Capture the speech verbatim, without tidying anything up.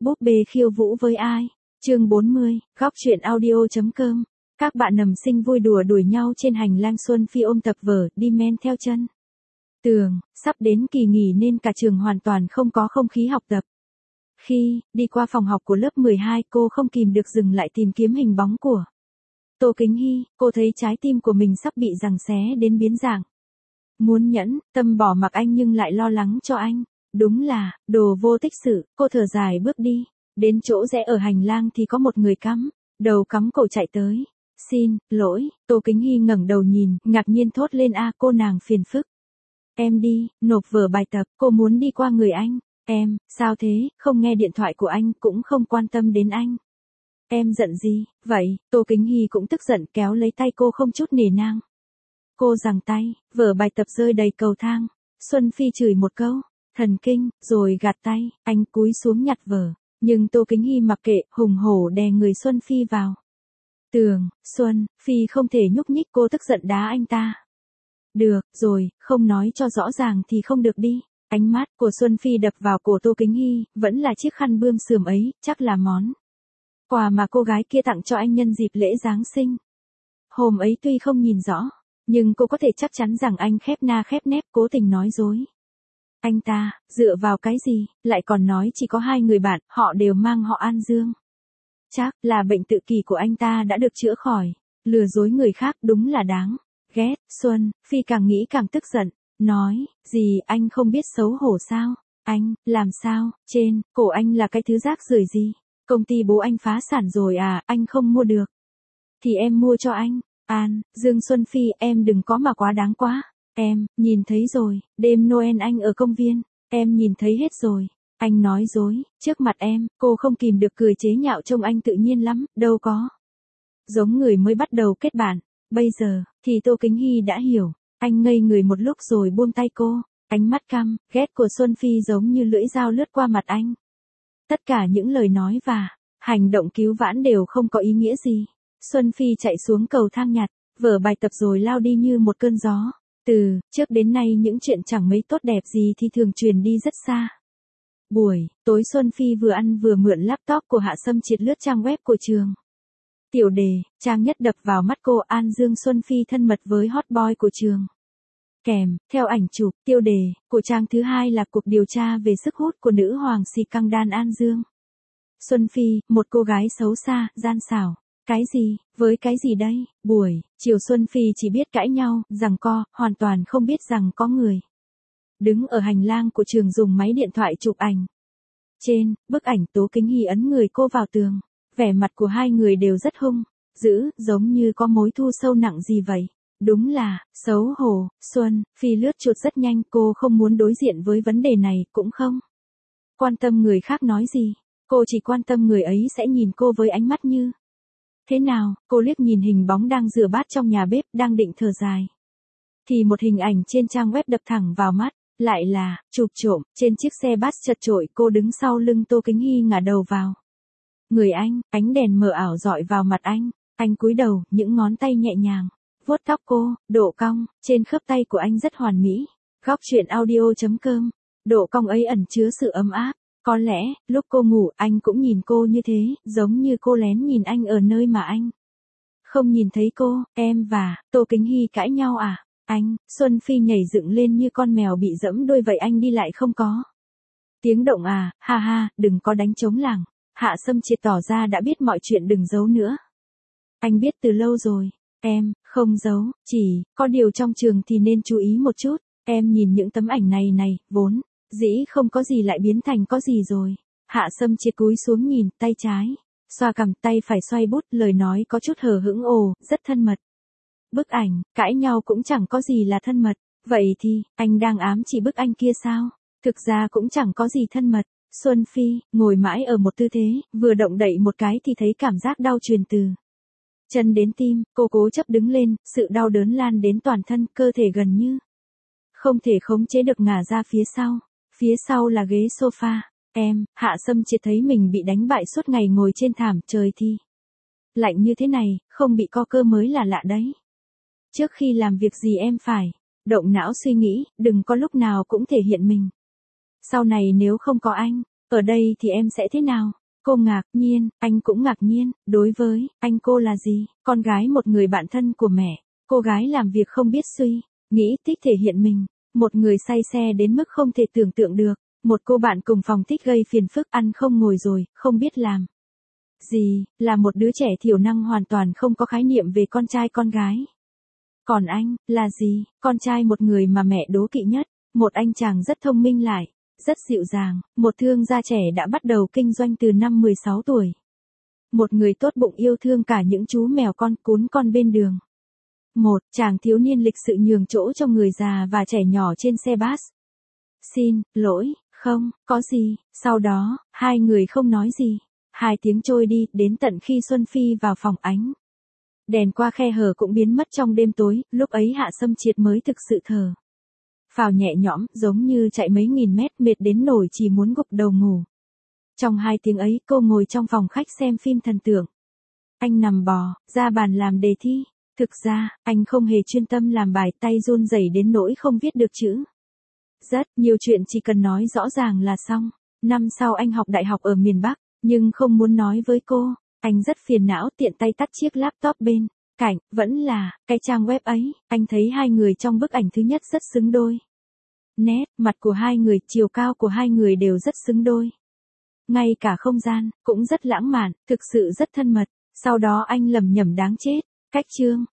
Búp bê khiêu vũ với ai? Chương bốn mươi, góc truyện audio.com. Các bạn nằm sinh vui đùa đuổi nhau trên hành lang. Xuân Phi ôm tập vở, đi men theo chân Tường, sắp đến kỳ nghỉ nên cả trường hoàn toàn không có không khí học tập. Khi đi qua phòng học của lớp mười hai, cô không kìm được dừng lại tìm kiếm hình bóng của Tô Kính Hy. Cô thấy trái tim của mình sắp bị giằng xé đến biến dạng. Muốn nhẫn tâm bỏ mặc anh nhưng lại lo lắng cho anh. Đúng là đồ vô tích sự. Cô thở dài bước đi, đến chỗ rẽ ở hành lang thì có một người cắm đầu cắm cổ chạy tới. Xin lỗi. Tô Kính Hy ngẩng đầu nhìn, ngạc nhiên thốt lên: a, cô nàng phiền phức. Em đi, nộp vở bài tập. Cô muốn đi qua người anh. Em, sao thế, không nghe điện thoại của anh, cũng không quan tâm đến anh. Em giận gì, vậy? Tô Kính Hy cũng tức giận, kéo lấy tay cô không chút nể nang. Cô giằng tay, vở bài tập rơi đầy cầu thang. Xuân Phi chửi một câu, thần kinh, rồi gạt tay, anh cúi xuống nhặt vở. Nhưng Tô Kính Hy mặc kệ, hùng hổ đè người Xuân Phi vào tường. Xuân Phi không thể nhúc nhích, cô tức giận đá anh ta. Được rồi, không nói cho rõ ràng thì không được đi. Ánh mắt của Xuân Phi đập vào cổ Tô Kính Hy, vẫn là chiếc khăn bươm sườm ấy, chắc là món quà mà cô gái kia tặng cho anh nhân dịp lễ Giáng sinh. Hôm ấy tuy không nhìn rõ, nhưng cô có thể chắc chắn rằng anh khép na khép nép cố tình nói dối. Anh ta, dựa vào cái gì, lại còn nói chỉ có hai người bạn, họ đều mang họ An Dương. Chắc là bệnh tự kỷ của anh ta đã được chữa khỏi. Lừa dối người khác đúng là đáng ghét. Xuân Phi càng nghĩ càng tức giận, nói, gì, anh không biết xấu hổ sao? Anh, làm sao, trên cổ anh là cái thứ rác rưởi gì? Công ty bố anh phá sản rồi à, anh không mua được thì em mua cho anh. An Dương. Xuân Phi, em đừng có mà quá đáng quá. Em nhìn thấy rồi, đêm Noel anh ở công viên, em nhìn thấy hết rồi. Anh nói dối trước mặt em. Cô không kìm được cười chế nhạo, trông anh tự nhiên lắm, đâu có giống người mới bắt đầu kết bạn. Bây giờ thì Tô Kính Hy đã hiểu. Anh ngây người một lúc rồi buông tay cô. Ánh mắt căm ghét của Xuân Phi giống như lưỡi dao lướt qua mặt anh. Tất cả những lời nói và hành động cứu vãn đều không có ý nghĩa gì. Xuân Phi chạy xuống cầu thang nhặt vở bài tập rồi lao đi như một cơn gió. Từ trước đến nay những chuyện chẳng mấy tốt đẹp gì thì thường truyền đi rất xa. Buổi tối Xuân Phi vừa ăn vừa mượn laptop của Hạ Sâm Triệt lướt trang web của trường. Tiểu đề, trang nhất đập vào mắt cô: An Dương Xuân Phi thân mật với hot boy của trường. Kèm theo ảnh chụp. Tiêu đề của trang thứ hai là cuộc điều tra về sức hút của nữ hoàng xì căng đan An Dương. Xuân Phi, một cô gái xấu xa, gian xảo. Cái gì, với cái gì đây? Buổi chiều Xuân Phi chỉ biết cãi nhau, giằng co, hoàn toàn không biết rằng có người đứng ở hành lang của trường dùng máy điện thoại chụp ảnh. Trên bức ảnh, Tố Kính Hy ấn người cô vào tường. Vẻ mặt của hai người đều rất hung dữ, giống như có mối thù sâu nặng gì vậy. Đúng là xấu hổ. Xuân Phi lướt chuột rất nhanh, cô không muốn đối diện với vấn đề này, cũng không quan tâm người khác nói gì. Cô chỉ quan tâm người ấy sẽ nhìn cô với ánh mắt như thế nào. Cô liếc nhìn hình bóng đang rửa bát trong nhà bếp, đang định thở dài thì một hình ảnh trên trang web đập thẳng vào mắt. Lại là chụp trộm trên chiếc xe bus chật chội. Cô đứng sau lưng Tô Kính Hy, ngả đầu vào người anh, ánh đèn mờ ảo dọi vào mặt anh. Anh cúi đầu, những ngón tay nhẹ nhàng vuốt tóc cô. Độ cong trên khớp tay của anh rất hoàn mỹ. Góc truyện audio.com. Độ cong ấy ẩn chứa sự ấm áp. Có lẽ lúc cô ngủ anh cũng nhìn cô như thế, giống như cô lén nhìn anh ở nơi mà anh không nhìn thấy cô. Em và Tô Kính Hy cãi nhau à? Anh. Xuân Phi nhảy dựng lên như con mèo bị dẫm đuôi vậy. Anh đi lại không có tiếng động à? Ha ha, đừng có đánh trống lảng. Hạ Sâm Triệt tỏ ra đã biết mọi chuyện, đừng giấu nữa. Anh biết từ lâu rồi. Em không giấu, chỉ có điều trong trường thì nên chú ý một chút. Em nhìn những tấm ảnh này này, vốn dĩ không có gì lại biến thành có gì rồi. Hạ Sâm Triệt cúi xuống nhìn, tay trái xoa cằm, tay phải xoay bút, lời nói có chút hờ hững: ồ, rất thân mật. Bức ảnh cãi nhau cũng chẳng có gì là thân mật. Vậy thì anh đang ám chỉ bức ảnh kia sao? Thực ra cũng chẳng có gì thân mật. Xuân Phi ngồi mãi ở một tư thế, vừa động đậy một cái thì thấy cảm giác đau truyền từ chân đến tim. Cô cố chấp đứng lên, sự đau đớn lan đến toàn thân, cơ thể gần như không thể khống chế được ngả ra phía sau. Phía sau là ghế sofa. Em, Hạ Sâm Triệt thấy mình bị đánh bại suốt ngày ngồi trên thảm, trời thì lạnh như thế này, không bị co cơ mới là lạ đấy. Trước khi làm việc gì em phải động não suy nghĩ, đừng có lúc nào cũng thể hiện mình. Sau này nếu không có anh Ở đây thì em sẽ thế nào? Cô ngạc nhiên, anh cũng ngạc nhiên, đối với anh cô là gì? Con gái một người bạn thân của mẹ, cô gái làm việc không biết suy, nghĩ thích thể hiện mình, một người say xe đến mức không thể tưởng tượng được, một cô bạn cùng phòng thích gây phiền phức ăn không ngồi rồi, không biết làm gì, là một đứa trẻ thiểu năng hoàn toàn không có khái niệm về con trai con gái. Còn anh, là gì? Con trai một người mà mẹ đố kỵ nhất, một anh chàng rất thông minh lại, rất dịu dàng, một thương gia trẻ đã bắt đầu kinh doanh từ năm mười sáu tuổi. Một người tốt bụng yêu thương cả những chú mèo con cún con bên đường. Một chàng thiếu niên lịch sự nhường chỗ cho người già và trẻ nhỏ trên xe bus. Xin lỗi, không, có gì, sau đó, hai người không nói gì. Hai tiếng trôi đi, đến tận khi Xuân Phi vào phòng ánh. Đèn qua khe hở cũng biến mất trong đêm tối, lúc ấy Hạ Sâm Triệt mới thực sự thở phào nhẹ nhõm, giống như chạy mấy nghìn mét mệt đến nổi chỉ muốn gục đầu ngủ. Trong hai tiếng ấy, cô ngồi trong phòng khách xem phim thần tượng. Anh nằm bò, ra bàn làm đề thi. Thực ra, anh không hề chuyên tâm làm bài, tay run rẩy đến nỗi không viết được chữ. Rất nhiều chuyện chỉ cần nói rõ ràng là xong. Năm sau anh học đại học ở miền Bắc, nhưng không muốn nói với cô. Anh rất phiền não, tiện tay tắt chiếc laptop bên cạnh, vẫn là cái trang web ấy. Anh thấy hai người trong bức ảnh thứ nhất rất xứng đôi. Nét mặt của hai người, chiều cao của hai người đều rất xứng đôi. Ngay cả không gian cũng rất lãng mạn, thực sự rất thân mật. Sau đó anh lẩm nhẩm đáng chết, cách chương